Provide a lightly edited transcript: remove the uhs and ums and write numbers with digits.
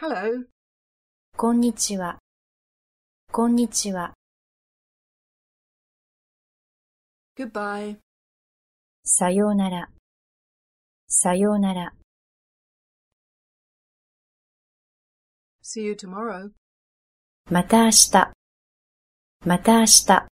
Hello. こんにちは。こんにちは。 Goodbye. さようなら。さようなら。 See you tomorrow. また明日。また明日。